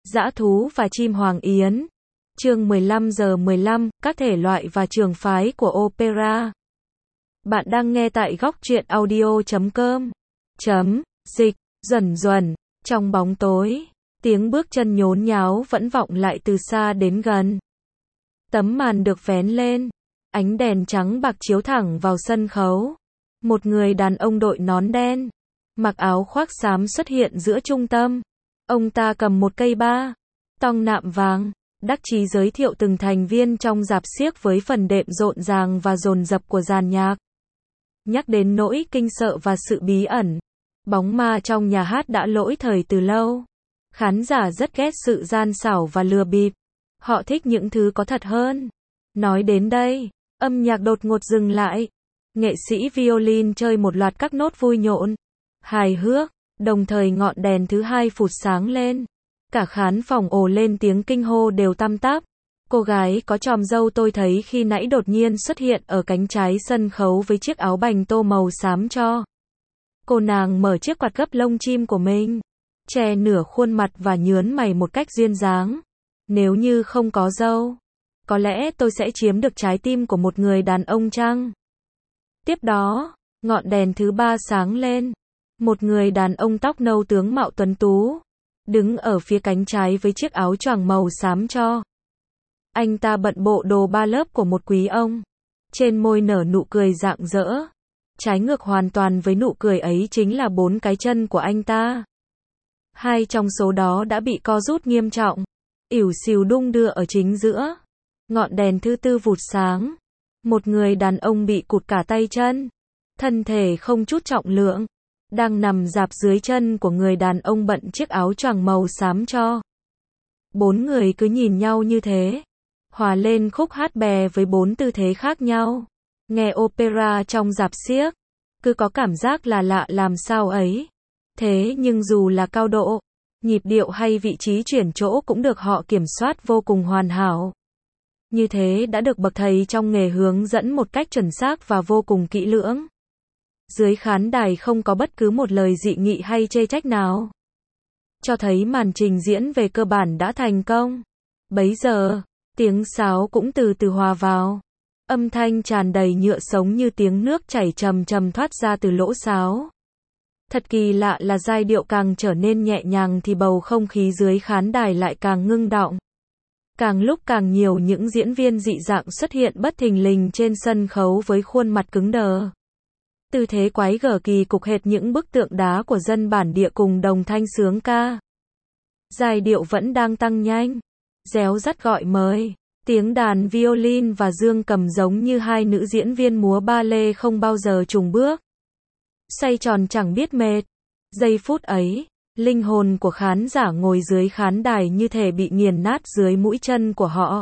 Dã thú và chim hoàng yến. Chương 15:15, các thể loại và trường phái của opera. Bạn đang nghe tại góc truyện audio.com. Dịch. Duẩn duẩn. Trong bóng tối, tiếng bước chân nhốn nháo vẫn vọng lại từ xa đến gần. Tấm màn được vén lên. Ánh đèn trắng bạc chiếu thẳng vào sân khấu. Một người đàn ông đội nón đen, mặc áo khoác xám xuất hiện giữa trung tâm. Ông ta cầm một cây ba tong nạm vàng, đắc chí giới thiệu từng thành viên trong rạp xiếc với phần đệm rộn ràng và dồn dập của dàn nhạc. Nhắc đến nỗi kinh sợ và sự bí ẩn, bóng ma trong nhà hát đã lỗi thời từ lâu. Khán giả rất ghét sự gian xảo và lừa bịp. Họ thích những thứ có thật hơn. Nói đến đây, âm nhạc đột ngột dừng lại. Nghệ sĩ violin chơi một loạt các nốt vui nhộn, hài hước, đồng thời ngọn đèn thứ hai phụt sáng lên. Cả khán phòng ồ lên tiếng kinh hô đều tăm tắp. Cô gái có chòm râu tôi thấy khi nãy đột nhiên xuất hiện ở cánh trái sân khấu với chiếc áo bành tô màu xám cho. Cô nàng mở chiếc quạt gấp lông chim của mình, che nửa khuôn mặt và nhướn mày một cách duyên dáng. Nếu như không có râu, có lẽ tôi sẽ chiếm được trái tim của một người đàn ông chăng? Tiếp đó, ngọn đèn thứ ba sáng lên. Một người đàn ông tóc nâu tướng mạo tuấn tú, đứng ở phía cánh trái với chiếc áo choàng màu xám cho. Anh ta bận bộ đồ ba lớp của một quý ông. Trên môi nở nụ cười rạng rỡ. Trái ngược hoàn toàn với nụ cười ấy chính là 4 cái chân của anh ta. 2 trong số đó đã bị co rút nghiêm trọng, ỉu xìu đung đưa ở chính giữa. Ngọn đèn thứ tư vụt sáng. Một người đàn ông bị cụt cả tay chân, thân thể không chút trọng lượng, đang nằm rạp dưới chân của người đàn ông bận chiếc áo choàng màu xám cho. 4 người cứ nhìn nhau như thế, hòa lên khúc hát bè với 4 tư thế khác nhau. Nghe opera trong rạp xiếc, cứ có cảm giác là lạ làm sao ấy. Thế nhưng dù là cao độ, nhịp điệu hay vị trí chuyển chỗ cũng được họ kiểm soát vô cùng hoàn hảo. Như thế đã được bậc thầy trong nghề hướng dẫn một cách chuẩn xác và vô cùng kỹ lưỡng. Dưới khán đài không có bất cứ một lời dị nghị hay chê trách nào, cho thấy màn trình diễn về cơ bản đã thành công. Bấy giờ, tiếng sáo cũng từ từ hòa vào. Âm thanh tràn đầy nhựa sống như tiếng nước chảy chầm chầm thoát ra từ lỗ sáo. Thật kỳ lạ là giai điệu càng trở nên nhẹ nhàng thì bầu không khí dưới khán đài lại càng ngưng đọng. Càng lúc càng nhiều những diễn viên dị dạng xuất hiện bất thình lình trên sân khấu với khuôn mặt cứng đờ. Tư thế quái gở kỳ cục hệt những bức tượng đá của dân bản địa cùng đồng thanh sướng ca. Giai điệu vẫn đang tăng nhanh, réo rắt gọi mời. Tiếng đàn violin và dương cầm giống như 2 nữ diễn viên múa ba lê không bao giờ chùng bước. Xoay tròn chẳng biết mệt. Giây phút ấy, linh hồn của khán giả ngồi dưới khán đài như thể bị nghiền nát dưới mũi chân của họ.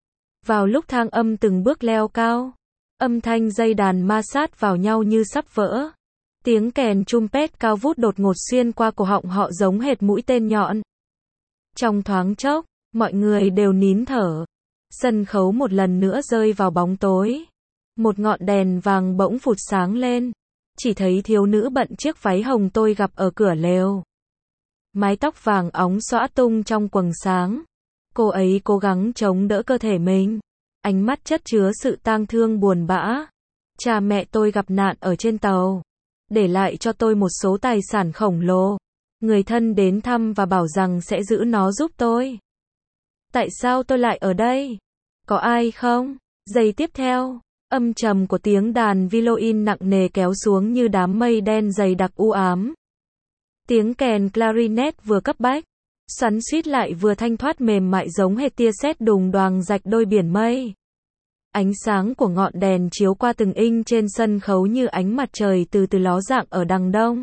Vào lúc thang âm từng bước leo cao, âm thanh dây đàn ma sát vào nhau như sắp vỡ. Tiếng kèn trumpet cao vút đột ngột xuyên qua cổ họng họ giống hệt mũi tên nhọn. Trong thoáng chốc, mọi người đều nín thở. Sân khấu một lần nữa rơi vào bóng tối. Một ngọn đèn vàng bỗng phụt sáng lên. Chỉ thấy thiếu nữ bận chiếc váy hồng tôi gặp ở cửa lều. Mái tóc vàng óng xõa tung trong quầng sáng. Cô ấy cố gắng chống đỡ cơ thể mình. Ánh mắt chất chứa sự tang thương buồn bã. Cha mẹ tôi gặp nạn ở trên tàu, để lại cho tôi một số tài sản khổng lồ. Người thân đến thăm và bảo rằng sẽ giữ nó giúp tôi. Tại sao tôi lại ở đây? Có ai không? Giây tiếp theo, âm trầm của tiếng đàn violin nặng nề kéo xuống như đám mây đen dày đặc u ám. Tiếng kèn clarinet vừa cấp bách, xoắn xuýt lại vừa thanh thoát mềm mại giống hệt tia sét đùng đoàng rạch đôi biển mây. Ánh sáng của ngọn đèn chiếu qua từng inch trên sân khấu như ánh mặt trời từ từ ló dạng ở đằng đông.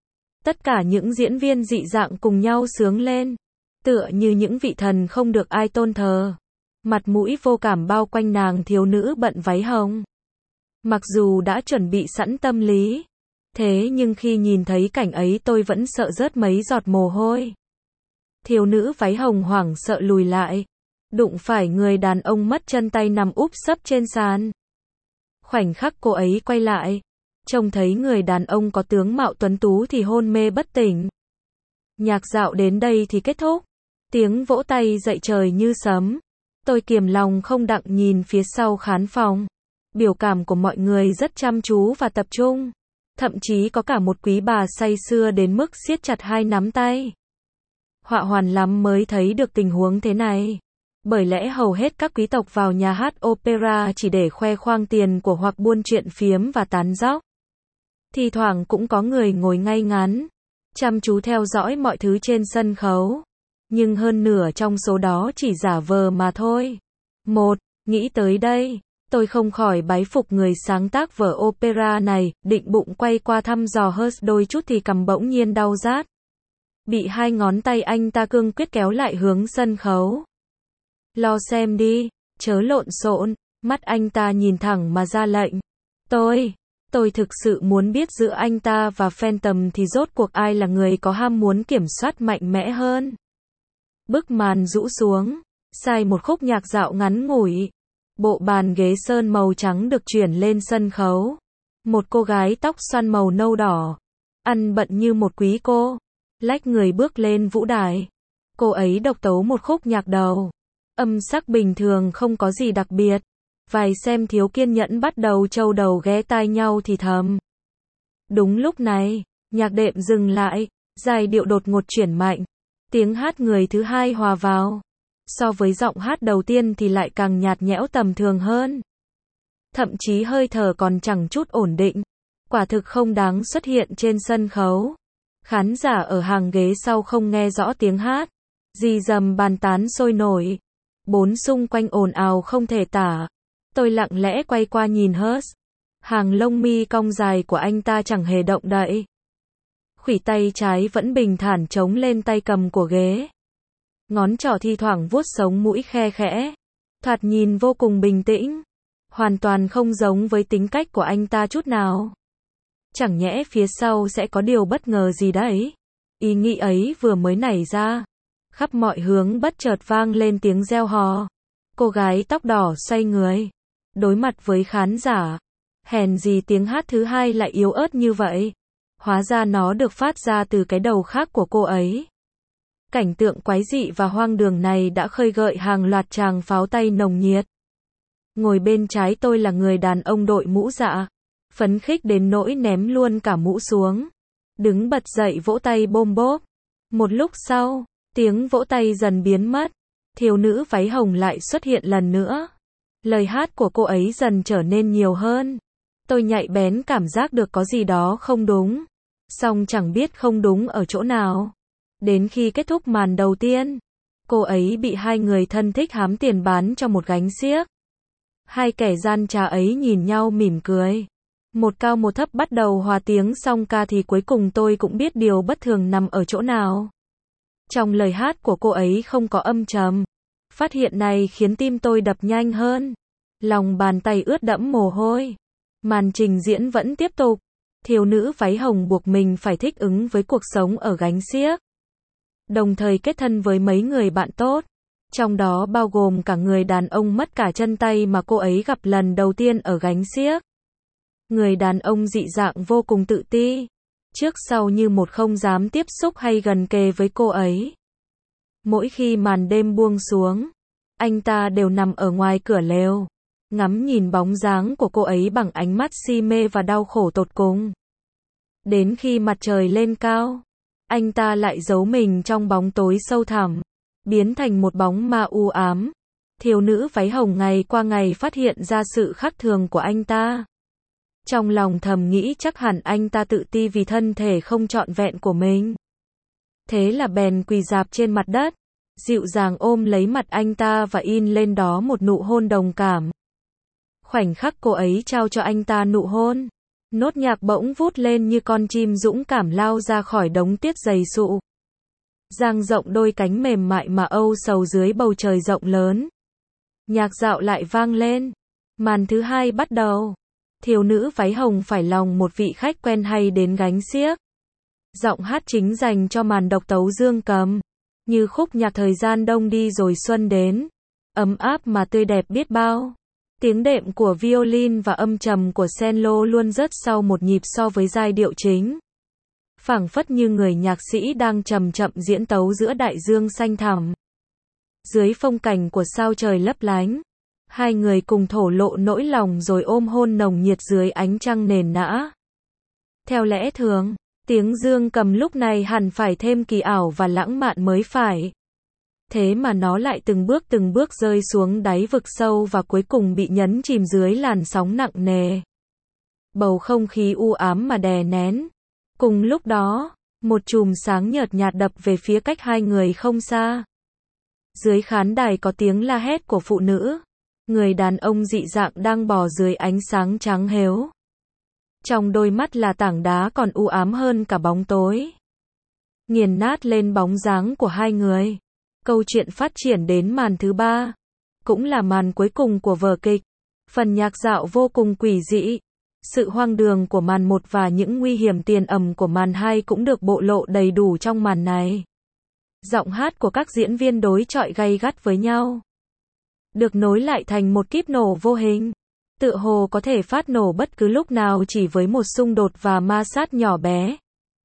Tất cả những diễn viên dị dạng cùng nhau sướng lên, tựa như những vị thần không được ai tôn thờ. Mặt mũi vô cảm bao quanh nàng thiếu nữ bận váy hồng. Mặc dù đã chuẩn bị sẵn tâm lý, thế nhưng khi nhìn thấy cảnh ấy tôi vẫn sợ rớt mấy giọt mồ hôi. Thiếu nữ váy hồng hoảng sợ lùi lại, đụng phải người đàn ông mất chân tay nằm úp sấp trên sàn. Khoảnh khắc cô ấy quay lại, trông thấy người đàn ông có tướng mạo tuấn tú thì hôn mê bất tỉnh. Nhạc dạo đến đây thì kết thúc. Tiếng vỗ tay dậy trời như sấm. Tôi kiềm lòng không đặng nhìn phía sau khán phòng. Biểu cảm của mọi người rất chăm chú và tập trung. Thậm chí có cả một quý bà say sưa đến mức siết chặt hai nắm tay. Họa hoàn lắm mới thấy được tình huống thế này. Bởi lẽ hầu hết các quý tộc vào nhà hát opera chỉ để khoe khoang tiền của hoặc buôn chuyện phiếm và tán dóc. Thì thoảng cũng có người ngồi ngay ngắn, chăm chú theo dõi mọi thứ trên sân khấu. Nhưng hơn nửa trong số đó chỉ giả vờ mà thôi. Nghĩ tới đây, tôi không khỏi bái phục người sáng tác vở opera này, định bụng quay qua thăm dò Hurst đôi chút thì cằm bỗng nhiên đau rát. Bị hai ngón tay anh ta cương quyết kéo lại hướng sân khấu. Lo xem đi, chớ lộn xộn, mắt anh ta nhìn thẳng mà ra lệnh. Tôi thực sự muốn biết giữa anh ta và Phantom thì rốt cuộc ai là người có ham muốn kiểm soát mạnh mẽ hơn. Bức màn rũ xuống, sai một khúc nhạc dạo ngắn ngủi. Bộ bàn ghế sơn màu trắng được chuyển lên sân khấu. Một cô gái tóc xoăn màu nâu đỏ, ăn bận như một quý cô, lách người bước lên vũ đài. Cô ấy độc tấu một khúc nhạc đầu. Âm sắc bình thường không có gì đặc biệt. Vài xem thiếu kiên nhẫn bắt đầu trâu đầu ghé tai nhau thì thầm. Đúng lúc này, nhạc đệm dừng lại, giai điệu đột ngột chuyển mạnh. Tiếng hát người thứ hai hòa vào. So với giọng hát đầu tiên thì lại càng nhạt nhẽo tầm thường hơn. Thậm chí hơi thở còn chẳng chút ổn định. Quả thực không đáng xuất hiện trên sân khấu. Khán giả ở hàng ghế sau không nghe rõ tiếng hát. Rì rầm bàn tán sôi nổi. Bốn xung quanh ồn ào không thể tả. Tôi lặng lẽ quay qua nhìn Hurst. Hàng lông mi cong dài của anh ta chẳng hề động đậy. Khuỷu tay trái vẫn bình thản chống lên tay cầm của ghế. Ngón trỏ thi thoảng vuốt sống mũi khe khẽ. Thoạt nhìn vô cùng bình tĩnh. Hoàn toàn không giống với tính cách của anh ta chút nào. Chẳng nhẽ phía sau sẽ có điều bất ngờ gì đấy. Ý nghĩ ấy vừa mới nảy ra. Khắp mọi hướng bất chợt vang lên tiếng reo hò. Cô gái tóc đỏ xoay người. Đối mặt với khán giả. Hèn gì tiếng hát thứ hai lại yếu ớt như vậy. Hóa ra nó được phát ra từ cái đầu khác của cô ấy. Cảnh tượng quái dị và hoang đường này đã khơi gợi hàng loạt tràng pháo tay nồng nhiệt. Ngồi bên trái tôi là người đàn ông đội mũ dạ. Phấn khích đến nỗi ném luôn cả mũ xuống. Đứng bật dậy vỗ tay bôm bốp. Một lúc sau, tiếng vỗ tay dần biến mất. Thiếu nữ váy hồng lại xuất hiện lần nữa. Lời hát của cô ấy dần trở nên nhiều hơn. Tôi nhạy bén cảm giác được có gì đó không đúng. Song chẳng biết không đúng ở chỗ nào. Đến khi kết thúc màn đầu tiên, cô ấy bị hai người thân thích hám tiền bán cho một gánh xiếc. Hai kẻ gian trá ấy nhìn nhau mỉm cười. Một cao một thấp bắt đầu hòa tiếng song ca thì cuối cùng tôi cũng biết điều bất thường nằm ở chỗ nào. Trong lời hát của cô ấy không có âm trầm. Phát hiện này khiến tim tôi đập nhanh hơn. Lòng bàn tay ướt đẫm mồ hôi. Màn trình diễn vẫn tiếp tục. Thiếu nữ váy hồng buộc mình phải thích ứng với cuộc sống ở gánh xiếc. Đồng thời kết thân với mấy người bạn tốt. Trong đó bao gồm cả người đàn ông mất cả chân tay mà cô ấy gặp lần đầu tiên ở gánh xiếc. Người đàn ông dị dạng vô cùng tự ti. Trước sau như một không dám tiếp xúc hay gần kề với cô ấy. Mỗi khi màn đêm buông xuống, anh ta đều nằm ở ngoài cửa lều. Ngắm nhìn bóng dáng của cô ấy bằng ánh mắt si mê và đau khổ tột cùng. Đến khi mặt trời lên cao, anh ta lại giấu mình trong bóng tối sâu thẳm, biến thành một bóng ma u ám. Thiếu nữ váy hồng ngày qua ngày phát hiện ra sự khác thường của anh ta. Trong lòng thầm nghĩ chắc hẳn anh ta tự ti vì thân thể không trọn vẹn của mình. Thế là bèn quỳ rạp trên mặt đất, dịu dàng ôm lấy mặt anh ta và in lên đó một nụ hôn đồng cảm. Khoảnh khắc cô ấy trao cho anh ta nụ hôn, nốt nhạc bỗng vút lên như con chim dũng cảm lao ra khỏi đống tiết dày sụ. Dang rộng đôi cánh mềm mại mà âu sầu dưới bầu trời rộng lớn. Nhạc dạo lại vang lên. Màn thứ hai bắt đầu. Thiếu nữ váy hồng phải lòng một vị khách quen hay đến gánh xiếc. Giọng hát chính dành cho màn độc tấu dương cầm. Như khúc nhạc thời gian đông đi rồi xuân đến. Ấm áp mà tươi đẹp biết bao. Tiếng đệm của violin và âm trầm của cello luôn rớt sau một nhịp so với giai điệu chính. phảng phất như người nhạc sĩ đang chậm chậm diễn tấu giữa đại dương xanh thẳm. Dưới phong cảnh của sao trời lấp lánh, hai người cùng thổ lộ nỗi lòng rồi ôm hôn nồng nhiệt dưới ánh trăng nền nã. Theo lẽ thường, tiếng dương cầm lúc này hẳn phải thêm kỳ ảo và lãng mạn mới phải. Thế mà nó lại từng bước rơi xuống đáy vực sâu và cuối cùng bị nhấn chìm dưới làn sóng nặng nề. Bầu không khí u ám mà đè nén. Cùng lúc đó, một chùm sáng nhợt nhạt đập về phía cách hai người không xa. Dưới khán đài có tiếng la hét của phụ nữ. Người đàn ông dị dạng đang bò dưới ánh sáng trắng hếu. Trong đôi mắt là tảng đá còn u ám hơn cả bóng tối. Nghiền nát lên bóng dáng của hai người. Câu chuyện phát triển đến màn thứ ba. Cũng là màn cuối cùng của vở kịch. Phần nhạc dạo vô cùng quỷ dị. Sự hoang đường của màn 1 và những nguy hiểm tiềm ẩn của màn 2 cũng được bộc lộ đầy đủ trong màn này. Giọng hát của các diễn viên đối chọi gay gắt với nhau. Được nối lại thành một kíp nổ vô hình. Tựa hồ có thể phát nổ bất cứ lúc nào chỉ với một xung đột và ma sát nhỏ bé.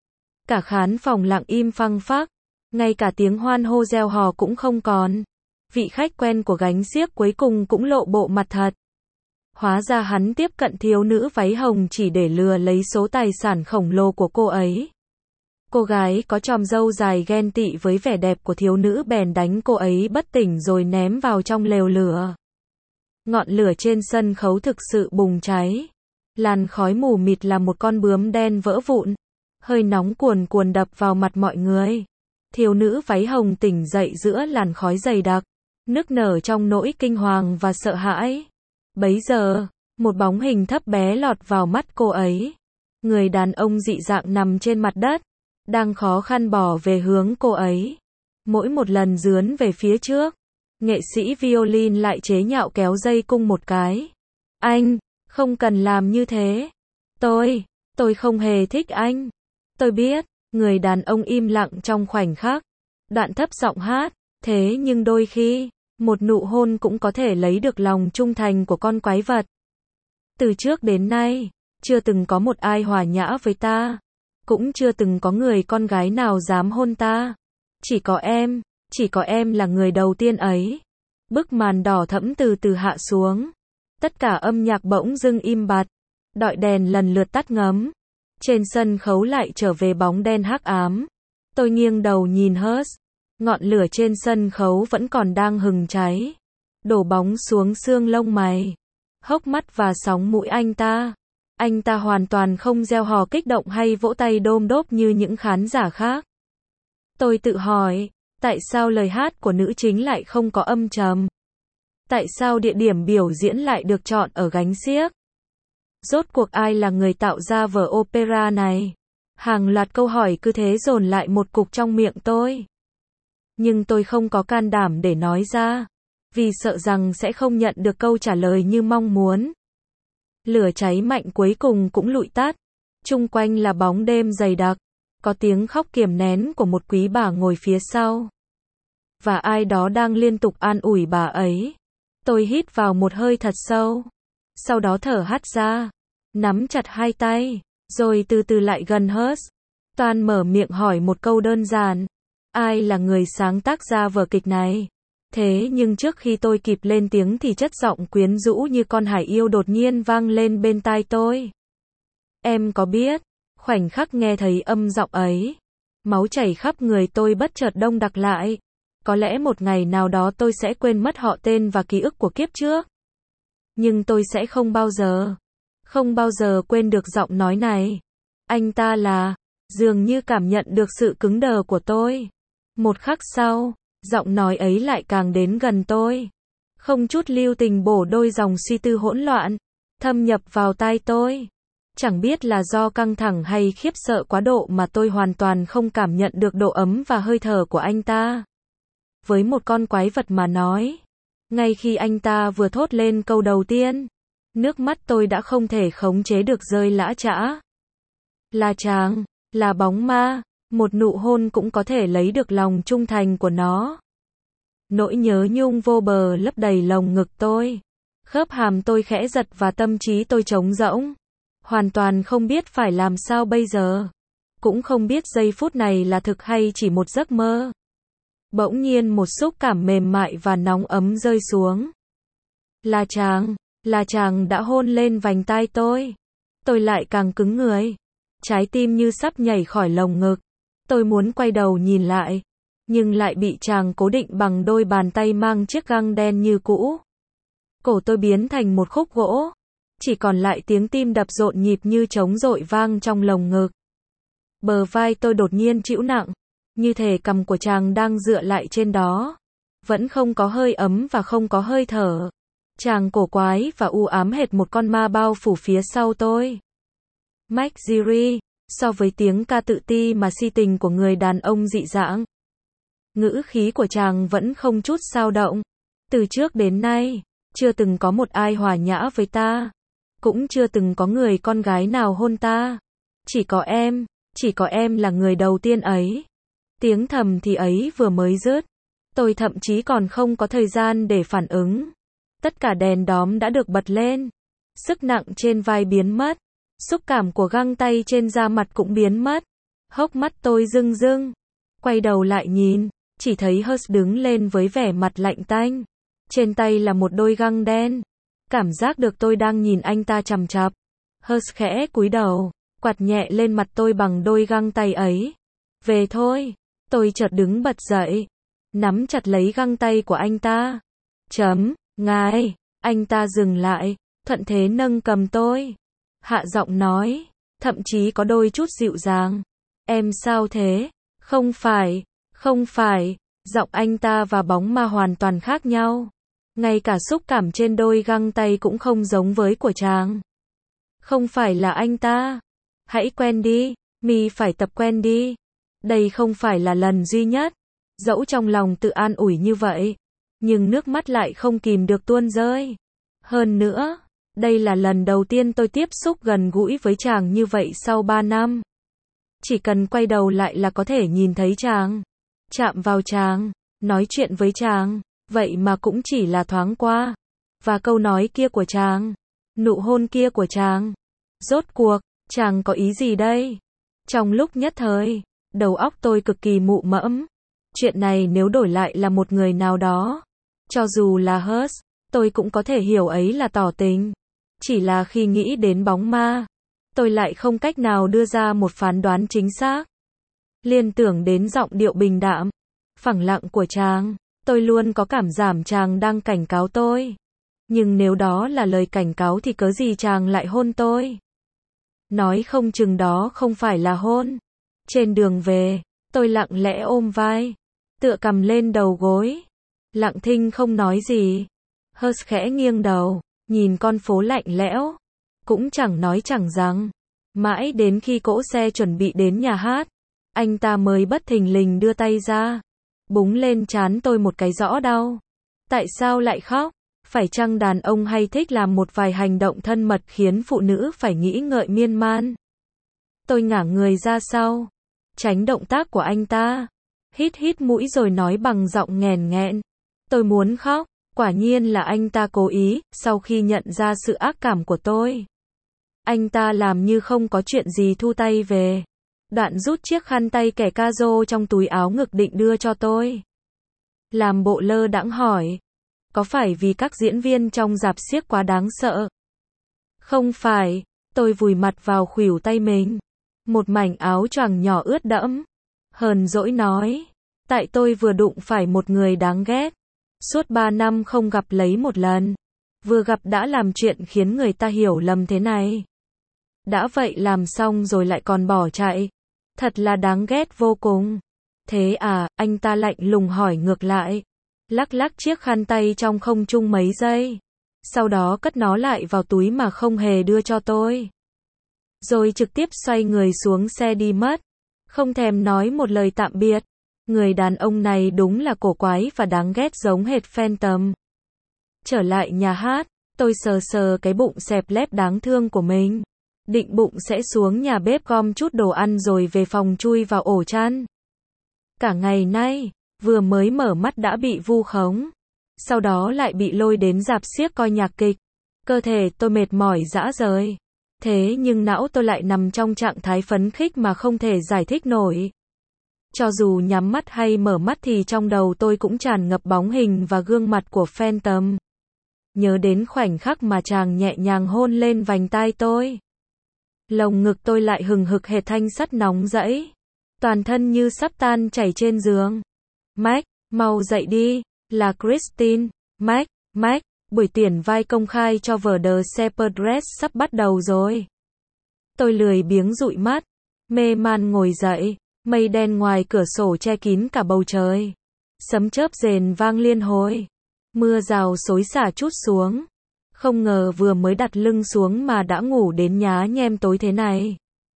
Cả khán phòng lặng im phăng phắc. Ngay cả tiếng hoan hô reo hò cũng không còn. Vị khách quen của gánh xiếc cuối cùng cũng lộ bộ mặt thật. Hóa ra hắn tiếp cận thiếu nữ váy hồng chỉ để lừa lấy số tài sản khổng lồ của cô ấy. Cô gái có chòm râu dài ghen tị với vẻ đẹp của thiếu nữ bèn đánh cô ấy bất tỉnh rồi ném vào trong lều lửa. Ngọn lửa trên sân khấu thực sự bùng cháy. Làn khói mù mịt là một con bướm đen vỡ vụn. Hơi nóng cuồn cuồn đập vào mặt mọi người. Thiếu nữ váy hồng tỉnh dậy giữa làn khói dày đặc, nức nở trong nỗi kinh hoàng và sợ hãi. Bấy giờ, một bóng hình thấp bé lọt vào mắt cô ấy. Người đàn ông dị dạng nằm trên mặt đất, đang khó khăn bò về hướng cô ấy. Mỗi một lần dướn về phía trước, nghệ sĩ violin lại chế nhạo kéo dây cung một cái. Anh, không cần làm như thế. Tôi không hề thích anh. Tôi biết. Người đàn ông im lặng trong khoảnh khắc. Đoạn thấp giọng hát. Thế nhưng đôi khi, một nụ hôn cũng có thể lấy được lòng trung thành của con quái vật. Từ trước đến nay, chưa từng có một ai hòa nhã với ta. Cũng chưa từng có người con gái nào dám hôn ta. Chỉ có em là người đầu tiên ấy. Bức màn đỏ thẫm từ từ hạ xuống. Tất cả âm nhạc bỗng dưng im bặt. Đọi đèn lần lượt tắt ngấm. Trên sân khấu lại trở về bóng đen hắc ám. Tôi nghiêng đầu nhìn Hers. Ngọn lửa trên sân khấu vẫn còn đang hừng cháy. Đổ bóng xuống xương lông mày, hốc mắt và sóng mũi anh ta. Anh ta hoàn toàn không reo hò kích động hay vỗ tay đôm đốp như những khán giả khác. Tôi tự hỏi, tại sao lời hát của nữ chính lại không có âm trầm? Tại sao địa điểm biểu diễn lại được chọn ở gánh xiếc? Rốt cuộc ai là người tạo ra vở opera này? Hàng loạt câu hỏi cứ thế dồn lại một cục trong miệng tôi. Nhưng tôi không có can đảm để nói ra, vì sợ rằng sẽ không nhận được câu trả lời như mong muốn. Lửa cháy mạnh cuối cùng cũng lụi tắt. Chung quanh là bóng đêm dày đặc. Có tiếng khóc kiềm nén của một quý bà ngồi phía sau. Và ai đó đang liên tục an ủi bà ấy. Tôi hít vào một hơi thật sâu. Sau đó thở hắt ra. Nắm chặt hai tay. Rồi từ từ lại gần Hers. Toan mở miệng hỏi một câu đơn giản. Ai là người sáng tác ra vở kịch này? Thế nhưng trước khi tôi kịp lên tiếng thì chất giọng quyến rũ như con hải yêu đột nhiên vang lên bên tai tôi. Em có biết? Khoảnh khắc nghe thấy âm giọng ấy, máu chảy khắp người tôi bất chợt đông đặc lại. Có lẽ một ngày nào đó tôi sẽ quên mất họ tên và ký ức của kiếp trước. Nhưng tôi sẽ không bao giờ quên được giọng nói này. Anh ta dường như cảm nhận được sự cứng đờ của tôi. Một khắc sau, giọng nói ấy lại càng đến gần tôi. Không chút lưu tình bổ đôi dòng suy tư hỗn loạn, thâm nhập vào tai tôi. Chẳng biết là do căng thẳng hay khiếp sợ quá độ mà tôi hoàn toàn không cảm nhận được độ ấm và hơi thở của anh ta. Với một con quái vật mà nói, ngay khi anh ta vừa thốt lên câu đầu tiên, nước mắt tôi đã không thể khống chế được rơi lã chã. Là chàng, là bóng ma, một nụ hôn cũng có thể lấy được lòng trung thành của nó. Nỗi nhớ nhung vô bờ lấp đầy lồng ngực tôi. Khớp hàm tôi khẽ giật và tâm trí tôi trống rỗng. Hoàn toàn không biết phải làm sao bây giờ. cũng không biết giây phút này là thực hay chỉ một giấc mơ. Bỗng nhiên một xúc cảm mềm mại và nóng ấm rơi xuống. Là chàng đã hôn lên vành tai tôi. Tôi lại càng cứng người. Trái tim như sắp nhảy khỏi lồng ngực. Tôi muốn quay đầu nhìn lại, nhưng lại bị chàng cố định bằng đôi bàn tay mang chiếc găng đen như cũ. Cổ tôi biến thành một khúc gỗ. Chỉ còn lại tiếng tim đập rộn nhịp như trống dội vang trong lồng ngực. Bờ vai tôi đột nhiên trĩu nặng, như thể cằm của chàng đang dựa lại trên đó. Vẫn không có hơi ấm và không có hơi thở. Chàng cổ quái và u ám hệt một con ma bao phủ phía sau tôi. McGeary, so với tiếng ca tự ti mà si tình của người đàn ông dị dãng. Ngữ khí của chàng vẫn không chút xao động. Từ trước đến nay, chưa từng có một ai hòa nhã với ta. Cũng chưa từng có người con gái nào hôn ta. Chỉ có em là người đầu tiên ấy. Tiếng thầm thì ấy vừa mới dứt. Tôi thậm chí còn không có thời gian để phản ứng. Tất cả đèn đóm đã được bật lên. Sức nặng trên vai biến mất. Xúc cảm của găng tay trên da mặt cũng biến mất. Hốc mắt tôi rưng rưng. Quay đầu lại nhìn, chỉ thấy Hurst đứng lên với vẻ mặt lạnh tanh. Trên tay là một đôi găng đen. Cảm giác được tôi đang nhìn anh ta chằm chằm. Hurst khẽ cúi đầu, quạt nhẹ lên mặt tôi bằng đôi găng tay ấy. Về thôi. Tôi chợt đứng bật dậy, nắm chặt lấy găng tay của anh ta. Ngài. Anh ta dừng lại, thuận thế nâng cầm tôi. Hạ giọng nói, thậm chí có đôi chút dịu dàng. Em sao thế? Không phải. Giọng anh ta và bóng ma hoàn toàn khác nhau. Ngay cả xúc cảm trên đôi găng tay cũng không giống với của chàng. Không phải là anh ta. Hãy quen đi, mi phải tập quen đi. Đây không phải là lần duy nhất. Dẫu trong lòng tự an ủi như vậy, nhưng nước mắt lại không kìm được tuôn rơi. Hơn nữa, đây là lần đầu tiên tôi tiếp xúc gần gũi với chàng như vậy sau 3 năm. Chỉ cần quay đầu lại là có thể nhìn thấy chàng, chạm vào chàng, nói chuyện với chàng, vậy mà cũng chỉ là thoáng qua. Và câu nói kia của chàng, nụ hôn kia của chàng, rốt cuộc, chàng có ý gì đây? Trong lúc nhất thời, đầu óc tôi cực kỳ mụ mẫm. Chuyện này nếu đổi lại là một người nào đó, cho dù là Hurst, tôi cũng có thể hiểu ấy là tỏ tình. Chỉ là khi nghĩ đến bóng ma, tôi lại không cách nào đưa ra một phán đoán chính xác. Liên tưởng đến giọng điệu bình đạm, phẳng lặng của chàng, tôi luôn có cảm giác chàng đang cảnh cáo tôi. Nhưng nếu đó là lời cảnh cáo thì cớ gì chàng lại hôn tôi? Nói không chừng đó không phải là hôn. Trên đường về, tôi lặng lẽ ôm vai, tựa cằm lên đầu gối, lặng thinh không nói gì. Hurst khẽ nghiêng đầu, nhìn con phố lạnh lẽo, cũng chẳng nói chẳng rằng. Mãi đến khi cỗ xe chuẩn bị đến nhà hát, anh ta mới bất thình lình đưa tay ra, búng lên trán tôi một cái rõ đau. Tại sao lại khóc? Phải chăng đàn ông hay thích làm một vài hành động thân mật khiến phụ nữ phải nghĩ ngợi miên man? Tôi ngả người ra sau, tránh động tác của anh ta, hít mũi rồi nói bằng giọng nghèn nghẹn. Tôi muốn khóc, quả nhiên là anh ta cố ý. Sau khi nhận ra sự ác cảm của tôi, anh ta làm như không có chuyện gì thu tay về. Đoạn rút chiếc khăn tay kẻ ca-rô trong túi áo ngực định đưa cho tôi. Làm bộ lơ đãng hỏi, có phải vì các diễn viên trong rạp xiếc quá đáng sợ? Không phải, tôi vùi mặt vào khuỷu tay mình. Một mảnh áo choàng nhỏ ướt đẫm. Hờn dỗi nói, tại tôi vừa đụng phải một người đáng ghét. Suốt 3 năm không gặp lấy một lần. Vừa gặp đã làm chuyện khiến người ta hiểu lầm thế này. Đã vậy làm xong rồi lại còn bỏ chạy. Thật là đáng ghét vô cùng. Thế à, anh ta lạnh lùng hỏi ngược lại. Lắc lắc chiếc khăn tay trong không trung mấy giây. Sau đó cất nó lại vào túi mà không hề đưa cho tôi. Rồi trực tiếp xoay người xuống xe đi mất. Không thèm nói một lời tạm biệt. Người đàn ông này đúng là cổ quái và đáng ghét giống hệt Phantom. Trở lại nhà hát, tôi sờ sờ cái bụng xẹp lép đáng thương của mình. Định bụng sẽ xuống nhà bếp gom chút đồ ăn rồi về phòng chui vào ổ chăn. Cả ngày nay, vừa mới mở mắt đã bị vu khống. Sau đó lại bị lôi đến rạp xiếc coi nhạc kịch. Cơ thể tôi mệt mỏi rã rời. Thế nhưng não tôi lại nằm trong trạng thái phấn khích mà không thể giải thích nổi. Cho dù nhắm mắt hay mở mắt thì trong đầu tôi cũng tràn ngập bóng hình và gương mặt của Phantom. Nhớ đến khoảnh khắc mà chàng nhẹ nhàng hôn lên vành tai tôi. Lồng ngực tôi lại hừng hực hệt thanh sắt nóng rẫy. Toàn thân như sắp tan chảy trên giường. Mac, mau dậy đi, là Christine. Mac, buổi tuyển vai công khai cho vở The Shepherdess sắp bắt đầu rồi. Tôi lười biếng dụi mắt, mê man ngồi dậy, mây đen ngoài cửa sổ che kín cả bầu trời. Sấm chớp rền vang liên hồi. Mưa rào xối xả trút xuống. Không ngờ vừa mới đặt lưng xuống mà đã ngủ đến nhá nhem tối thế này.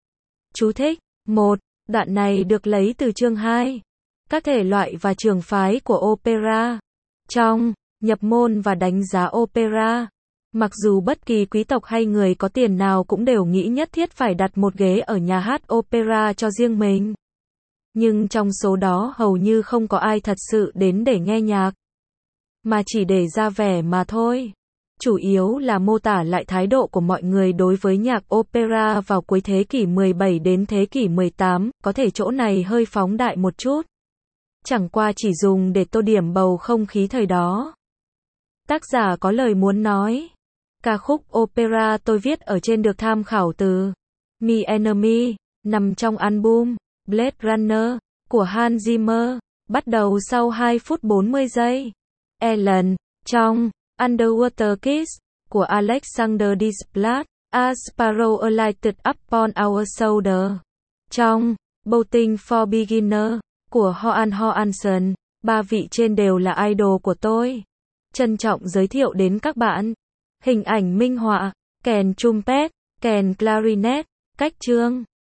Chú thích 1. Đoạn này được lấy từ chương 2. Các thể loại và trường phái của opera. Trong nhập môn và đánh giá opera, mặc dù bất kỳ quý tộc hay người có tiền nào cũng đều nghĩ nhất thiết phải đặt một ghế ở nhà hát opera cho riêng mình. Nhưng trong số đó hầu như không có ai thật sự đến để nghe nhạc, mà chỉ để ra vẻ mà thôi. Chủ yếu là mô tả lại thái độ của mọi người đối với nhạc opera vào cuối thế kỷ 17 đến thế kỷ 18, có thể chỗ này hơi phóng đại một chút. Chẳng qua chỉ dùng để tô điểm bầu không khí thời đó. Tác giả có lời muốn nói. Ca khúc opera tôi viết ở trên được tham khảo từ Me Enemy, nằm trong album Blade Runner của Hans Zimmer, bắt đầu sau 2 phút 40 giây. Ellen, trong Underwater Kiss của Alexander Desplat, A Sparrow Alighted Upon Our Shoulder, trong Boating for Beginner của Johan Johansson. 3 vị trên đều là idol của tôi. Trân trọng giới thiệu đến các bạn. Hình ảnh minh họa, kèn trumpet, kèn clarinet, cách chương.